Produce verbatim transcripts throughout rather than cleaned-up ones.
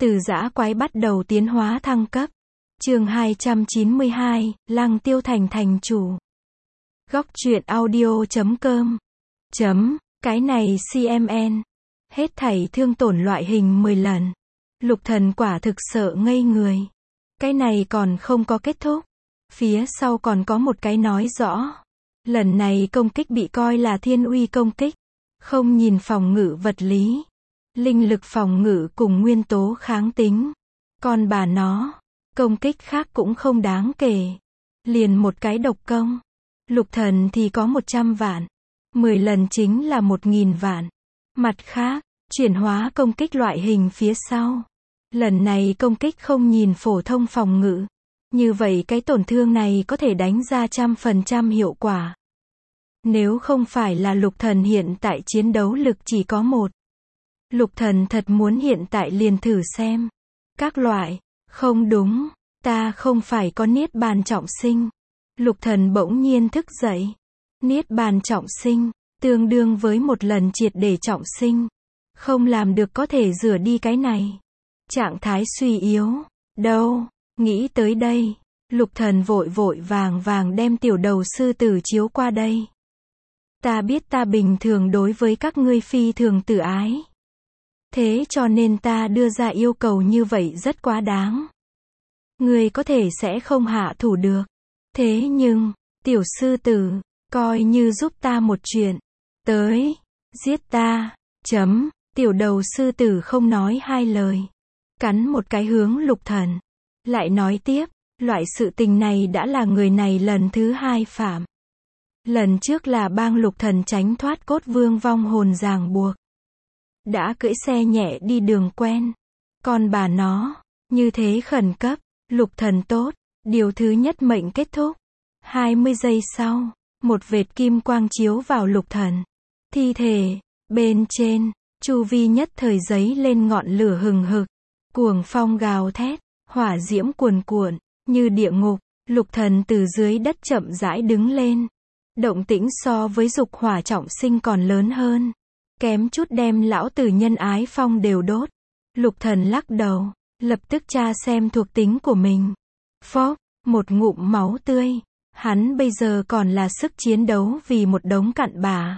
Từ dã quái bắt đầu tiến hóa thăng cấp. Chương hai trăm chín mươi hai, Lăng Tiêu Thành thành chủ. Góc truyện audio chấm com. Chấm, cái này xê em en. Hết thảy thương tổn loại hình mười lần. Lục Thần quả thực sợ ngây người. Cái này còn không có kết thúc. Phía sau còn có một cái nói rõ. Lần này công kích bị coi là thiên uy công kích. Không nhìn phòng ngự vật lý. Linh lực phòng ngự cùng nguyên tố kháng tính. Còn bà nó, công kích khác cũng không đáng kể. Liền một cái độc công. Lục Thần thì có một trăm vạn. mười lần chính là một nghìn vạn. Mặt khác, chuyển hóa công kích loại hình phía sau. Lần này công kích không nhìn phổ thông phòng ngự. Như vậy cái tổn thương này có thể đánh ra trăm phần trăm hiệu quả. Nếu không phải là Lục Thần hiện tại chiến đấu lực chỉ có một. Lục Thần thật muốn hiện tại liền thử xem. Các loại, không đúng, ta không phải có niết bàn trọng sinh. Lục Thần bỗng nhiên thức dậy. Niết bàn trọng sinh, tương đương với một lần triệt để trọng sinh. Không làm được có thể rửa đi cái này. Trạng thái suy yếu, đâu, nghĩ tới đây. Lục Thần vội vội vàng vàng đem tiểu đầu sư tử chiếu qua đây. Ta biết ta bình thường đối với các ngươi phi thường tự ái. Thế cho nên ta đưa ra yêu cầu như vậy rất quá đáng. Ngươi có thể sẽ không hạ thủ được. Thế nhưng, tiểu sư tử, coi như giúp ta một chuyện. Tới, giết ta, chấm, tiểu đầu sư tử không nói hai lời. Cắn một cái hướng Lục Thần. Lại nói tiếp, loại sự tình này đã là người này lần thứ hai phạm. Lần trước là bang Lục Thần tránh thoát cốt vương vong hồn ràng buộc. Đã cưỡi xe nhẹ đi đường quen. Còn bà nó, như thế khẩn cấp, Lục Thần tốt, điều thứ nhất mệnh kết thúc. hai mươi giây sau, một vệt kim quang chiếu vào Lục Thần. Thi thể, bên trên, chu vi nhất thời giấy lên ngọn lửa hừng hực. Cuồng phong gào thét, hỏa diễm cuồn cuộn, như địa ngục. Lục Thần từ dưới đất chậm rãi đứng lên. Động tĩnh so với dục hỏa trọng sinh còn lớn hơn. Kém chút đem lão tử nhân ái phong đều đốt. Lục Thần lắc đầu, lập tức tra xem thuộc tính của mình. Phốc, một ngụm máu tươi. Hắn bây giờ còn là sức chiến đấu vì một đống cặn bã.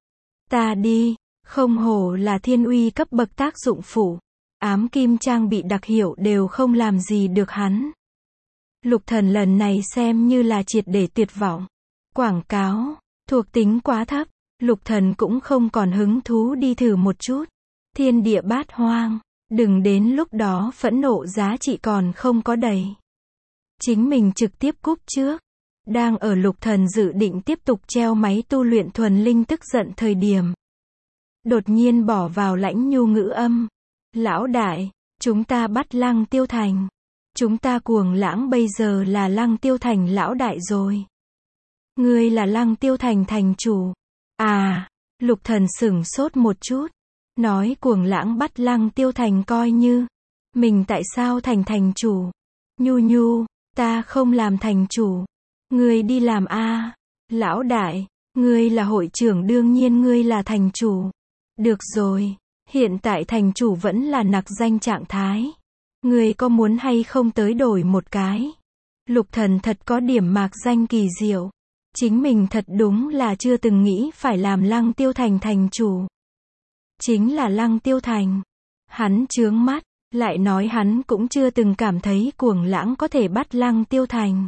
Ta đi, không hổ là thiên uy cấp bậc tác dụng phụ. Ám kim trang bị đặc hiệu đều không làm gì được hắn. Lục Thần lần này xem như là triệt để tuyệt vọng. Quảng cáo, thuộc tính quá thấp. Lục Thần cũng không còn hứng thú đi thử một chút. Thiên địa bát hoang, đừng đến lúc đó phẫn nộ giá trị còn không có đầy. Chính mình trực tiếp cúp trước. Đang ở Lục Thần dự định tiếp tục treo máy tu luyện thuần linh tức giận thời điểm. Đột nhiên bỏ vào lãnh nhu ngữ âm. Lão đại, chúng ta bắt Lăng Tiêu Thành. Chúng ta cuồng lãng bây giờ là Lăng Tiêu Thành lão đại rồi. Ngươi là Lăng Tiêu Thành thành chủ. À, Lục Thần sửng sốt một chút. Nói cuồng lãng bắt Lăng Tiêu Thành coi như. Mình tại sao thành thành chủ? Nhu nhu, ta không làm thành chủ. Ngươi đi làm a. Lão đại, ngươi là hội trưởng đương nhiên ngươi là thành chủ. Được rồi, hiện tại thành chủ vẫn là nặc danh trạng thái. Ngươi có muốn hay không tới đổi một cái? Lục Thần thật có điểm mạc danh kỳ diệu. Chính mình thật đúng là chưa từng nghĩ phải làm Lăng Tiêu Thành thành chủ. Chính là Lăng Tiêu Thành. Hắn chướng mắt, lại nói hắn cũng chưa từng cảm thấy cuồng lãng có thể bắt Lăng Tiêu Thành.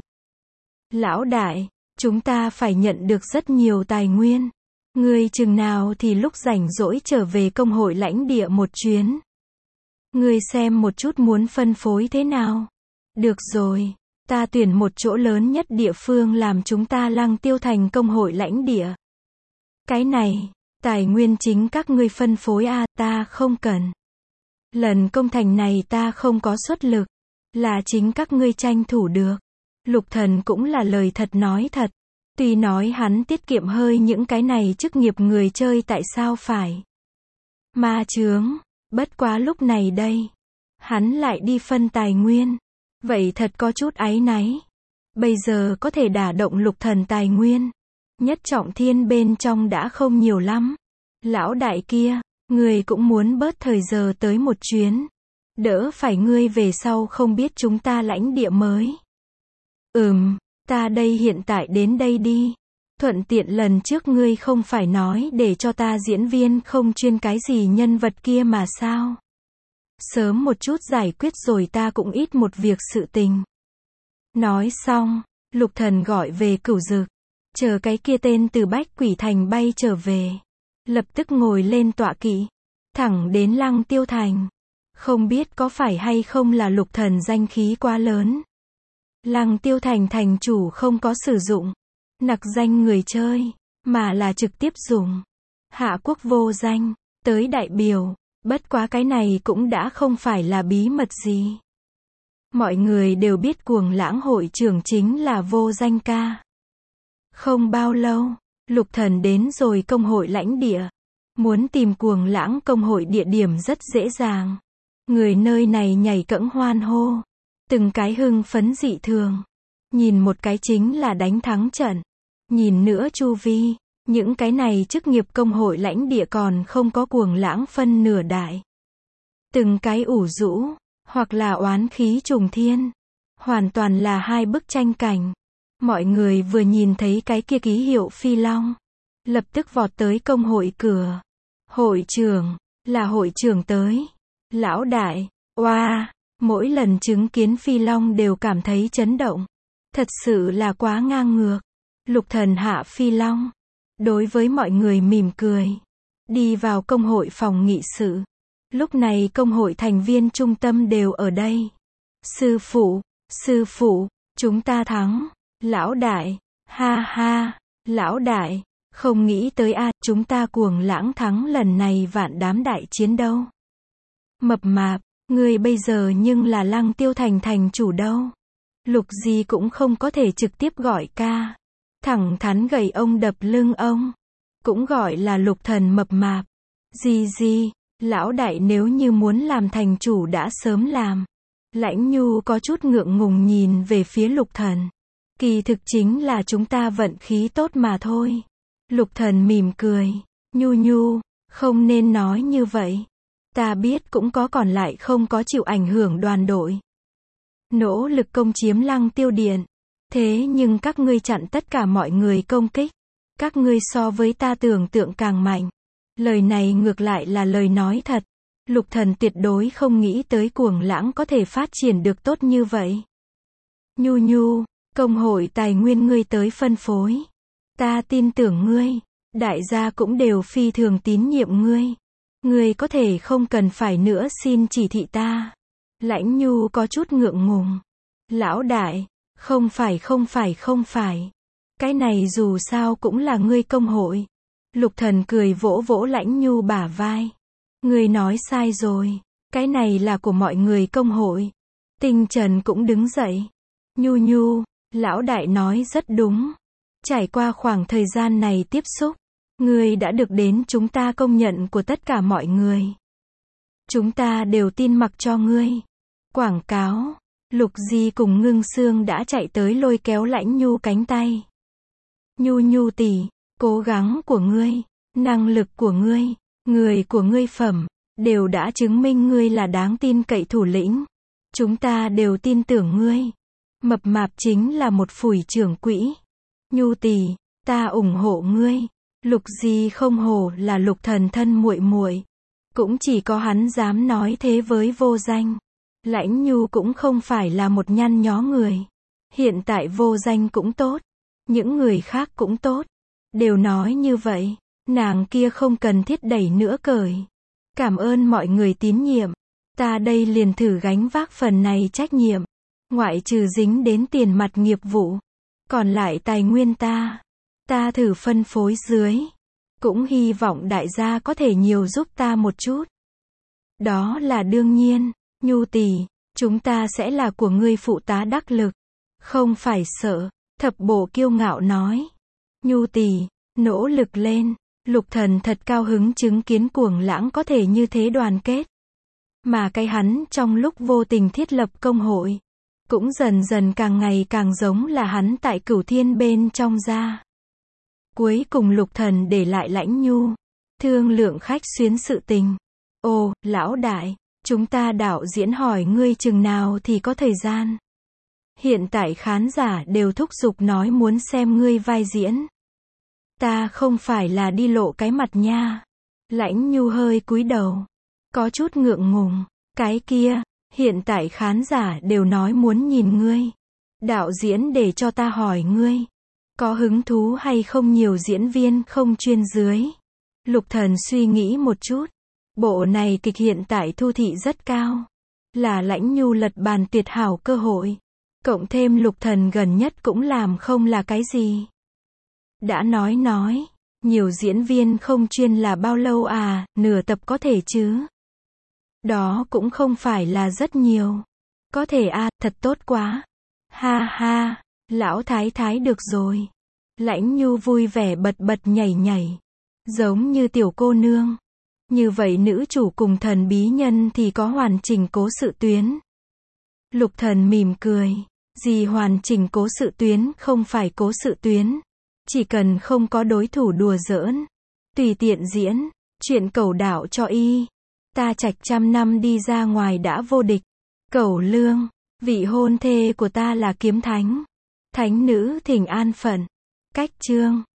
Lão đại, chúng ta phải nhận được rất nhiều tài nguyên. Ngươi chừng nào thì lúc rảnh rỗi trở về công hội lãnh địa một chuyến. Ngươi xem một chút muốn phân phối thế nào. Được rồi. Ta tuyển một chỗ lớn nhất địa phương làm chúng ta Lăng Tiêu Thành công hội lãnh địa. Cái này, tài nguyên chính các ngươi phân phối a, à, ta không cần. Lần công thành này ta không có xuất lực, là chính các ngươi tranh thủ được. Lục Thần cũng là lời thật nói thật. Tuy nói hắn tiết kiệm hơi những cái này chức nghiệp người chơi tại sao phải. Ma chướng, bất quá lúc này đây. Hắn lại đi phân tài nguyên. Vậy thật có chút áy náy. Bây giờ có thể đả động Lục Thần tài nguyên. Nhất trọng thiên bên trong đã không nhiều lắm. Lão đại kia, người cũng muốn bớt thời giờ tới một chuyến. Đỡ phải ngươi về sau không biết chúng ta lãnh địa mới. Ừm, ta đây hiện tại đến đây đi. Thuận tiện lần trước ngươi không phải nói để cho ta diễn viên không chuyên cái gì nhân vật kia mà sao? Sớm một chút giải quyết rồi ta cũng ít một việc sự tình. Nói xong, Lục Thần gọi về Cửu Dực, chờ cái kia tên từ Bách Quỷ Thành bay trở về, lập tức ngồi lên tọa kỵ, thẳng đến Lăng Tiêu Thành. Không biết có phải hay không là Lục Thần danh khí quá lớn. Lăng Tiêu Thành thành chủ không có sử dụng nặc danh người chơi, mà là trực tiếp dùng hạ quốc vô danh tới đại biểu, bất quá cái này cũng đã không phải là bí mật gì. Mọi người đều biết Cuồng Lãng hội trưởng chính là Vô Danh ca. Không bao lâu, Lục Thần đến rồi công hội lãnh địa. Muốn tìm Cuồng Lãng công hội địa điểm rất dễ dàng. Người nơi này nhảy cẫng hoan hô, từng cái hưng phấn dị thường. Nhìn một cái chính là đánh thắng trận. Nhìn nữa chu vi, những cái này chức nghiệp công hội lãnh địa còn không có Cuồng Lãng phân nửa đại. Từng cái ủ rũ, hoặc là oán khí trùng thiên. Hoàn toàn là hai bức tranh cảnh. Mọi người vừa nhìn thấy cái kia ký hiệu phi long, lập tức vọt tới công hội cửa. Hội trưởng, là hội trưởng tới. Lão đại, oa, wow, mỗi lần chứng kiến phi long đều cảm thấy chấn động. Thật sự là quá ngang ngược. Lục Thần hạ phi long, đối với mọi người mỉm cười, đi vào công hội phòng nghị sự. Lúc này công hội thành viên trung tâm đều ở đây. Sư phụ, sư phụ, chúng ta thắng. Lão đại, ha ha, lão đại, không nghĩ tới a, à, chúng ta Cuồng Lãng thắng lần này vạn đám đại chiến đâu. Mập mạp, ngươi bây giờ nhưng là Lăng Tiêu Thành thành chủ đâu. Lục gì cũng không có thể trực tiếp gọi ca. Thẳng thắn gầy ông đập lưng ông. Cũng gọi là Lục Thần mập mạp. Gì gì, lão đại nếu như muốn làm thành chủ đã sớm làm. Lãnh Nhu có chút ngượng ngùng nhìn về phía Lục Thần. Kỳ thực chính là chúng ta vận khí tốt mà thôi. Lục Thần mỉm cười. Nhu Nhu, không nên nói như vậy. Ta biết cũng có còn lại không có chịu ảnh hưởng đoàn đội. Nỗ lực công chiếm Lăng Tiêu Điện. Thế nhưng các ngươi chặn tất cả mọi người công kích. Các ngươi so với ta tưởng tượng càng mạnh. Lời này ngược lại là lời nói thật. Lục Thần tuyệt đối không nghĩ tới Cuồng Lãng có thể phát triển được tốt như vậy. Nhu Nhu, công hội tài nguyên ngươi tới phân phối. Ta tin tưởng ngươi. Đại gia cũng đều phi thường tín nhiệm ngươi. Ngươi có thể không cần phải nữa xin chỉ thị ta. Lãnh Nhu có chút ngượng ngùng. Lão đại, không phải không phải không phải. Cái này dù sao cũng là ngươi công hội. Lục Thần cười vỗ vỗ Lãnh Nhu bả vai. Ngươi nói sai rồi. Cái này là của mọi người công hội. Tinh Trần cũng đứng dậy. Nhu Nhu, lão đại nói rất đúng. Trải qua khoảng thời gian này tiếp xúc, ngươi đã được đến chúng ta công nhận của tất cả mọi người. Chúng ta đều tin mặc cho ngươi. Quảng cáo. Lục Di cùng Ngưng Xương đã chạy tới lôi kéo Lãnh Nhu cánh tay. Nhu Nhu tỷ, cố gắng của ngươi, năng lực của ngươi, người của ngươi phẩm, đều đã chứng minh ngươi là đáng tin cậy thủ lĩnh. Chúng ta đều tin tưởng ngươi. Mập mạp chính là một phủi trưởng quỹ. Nhu tỷ, ta ủng hộ ngươi. Lục Di không hổ là Lục Thần thân muội muội. Cũng chỉ có hắn dám nói thế với Vô Danh. Lãnh Nhu cũng không phải là một nhăn nhó người. Hiện tại Vô Danh cũng tốt. Những người khác cũng tốt. Đều nói như vậy. Nàng kia không cần thiết đẩy nữa cởi. Cảm ơn mọi người tín nhiệm. Ta đây liền thử gánh vác phần này trách nhiệm. Ngoại trừ dính đến tiền mặt nghiệp vụ. Còn lại tài nguyên ta. Ta thử phân phối dưới. Cũng hy vọng đại gia có thể nhiều giúp ta một chút. Đó là đương nhiên. Nhu tỷ, chúng ta sẽ là của ngươi phụ tá đắc lực. Không phải sợ. Thập bộ kiêu ngạo nói. Nhu tỷ, nỗ lực lên. Lục Thần thật cao hứng chứng kiến Cuồng Lãng có thể như thế đoàn kết. Mà cái hắn trong lúc vô tình thiết lập công hội, cũng dần dần càng ngày càng giống là hắn tại Cửu Thiên bên trong ra. Cuối cùng Lục Thần để lại Lãnh Nhu, thương lượng khách xuyến sự tình. Ồ, lão đại, Chúng ta đạo diễn hỏi ngươi chừng nào thì có thời gian. Hiện tại khán giả đều thúc giục nói muốn xem ngươi vai diễn. Ta không phải là đi lộ cái mặt nha. Lãnh Nhu hơi cúi đầu. Có chút ngượng ngùng. Cái kia, hiện tại khán giả đều nói muốn nhìn ngươi. Đạo diễn để cho ta hỏi ngươi. Có hứng thú hay không nhiều diễn viên không chuyên dưới. Lục Thần suy nghĩ một chút. Bộ này kịch hiện tại thu thị rất cao. Là Lãnh Nhu lật bàn tuyệt hảo cơ hội. Cộng thêm Lục Thần gần nhất cũng làm không là cái gì. Đã nói nói. Nhiều diễn viên không chuyên là bao lâu à, nửa tập có thể chứ. Đó cũng không phải là rất nhiều. Có thể à, thật tốt quá. Ha ha, lão thái thái được rồi. Lãnh Nhu vui vẻ bật bật nhảy nhảy. Giống như tiểu cô nương. Như vậy nữ chủ cùng thần bí nhân thì có hoàn chỉnh cố sự tuyến. Lục Thần mỉm cười. Gì hoàn chỉnh cố sự tuyến không phải cố sự tuyến. Chỉ cần không có đối thủ đùa giỡn. Tùy tiện diễn. Chuyện Cẩu đạo cho y. Ta trạch trăm năm đi ra ngoài đã vô địch. Cẩu Lương. Vị hôn thê của ta là Kiếm Thánh. Thánh nữ thỉnh an phận. Cách chương.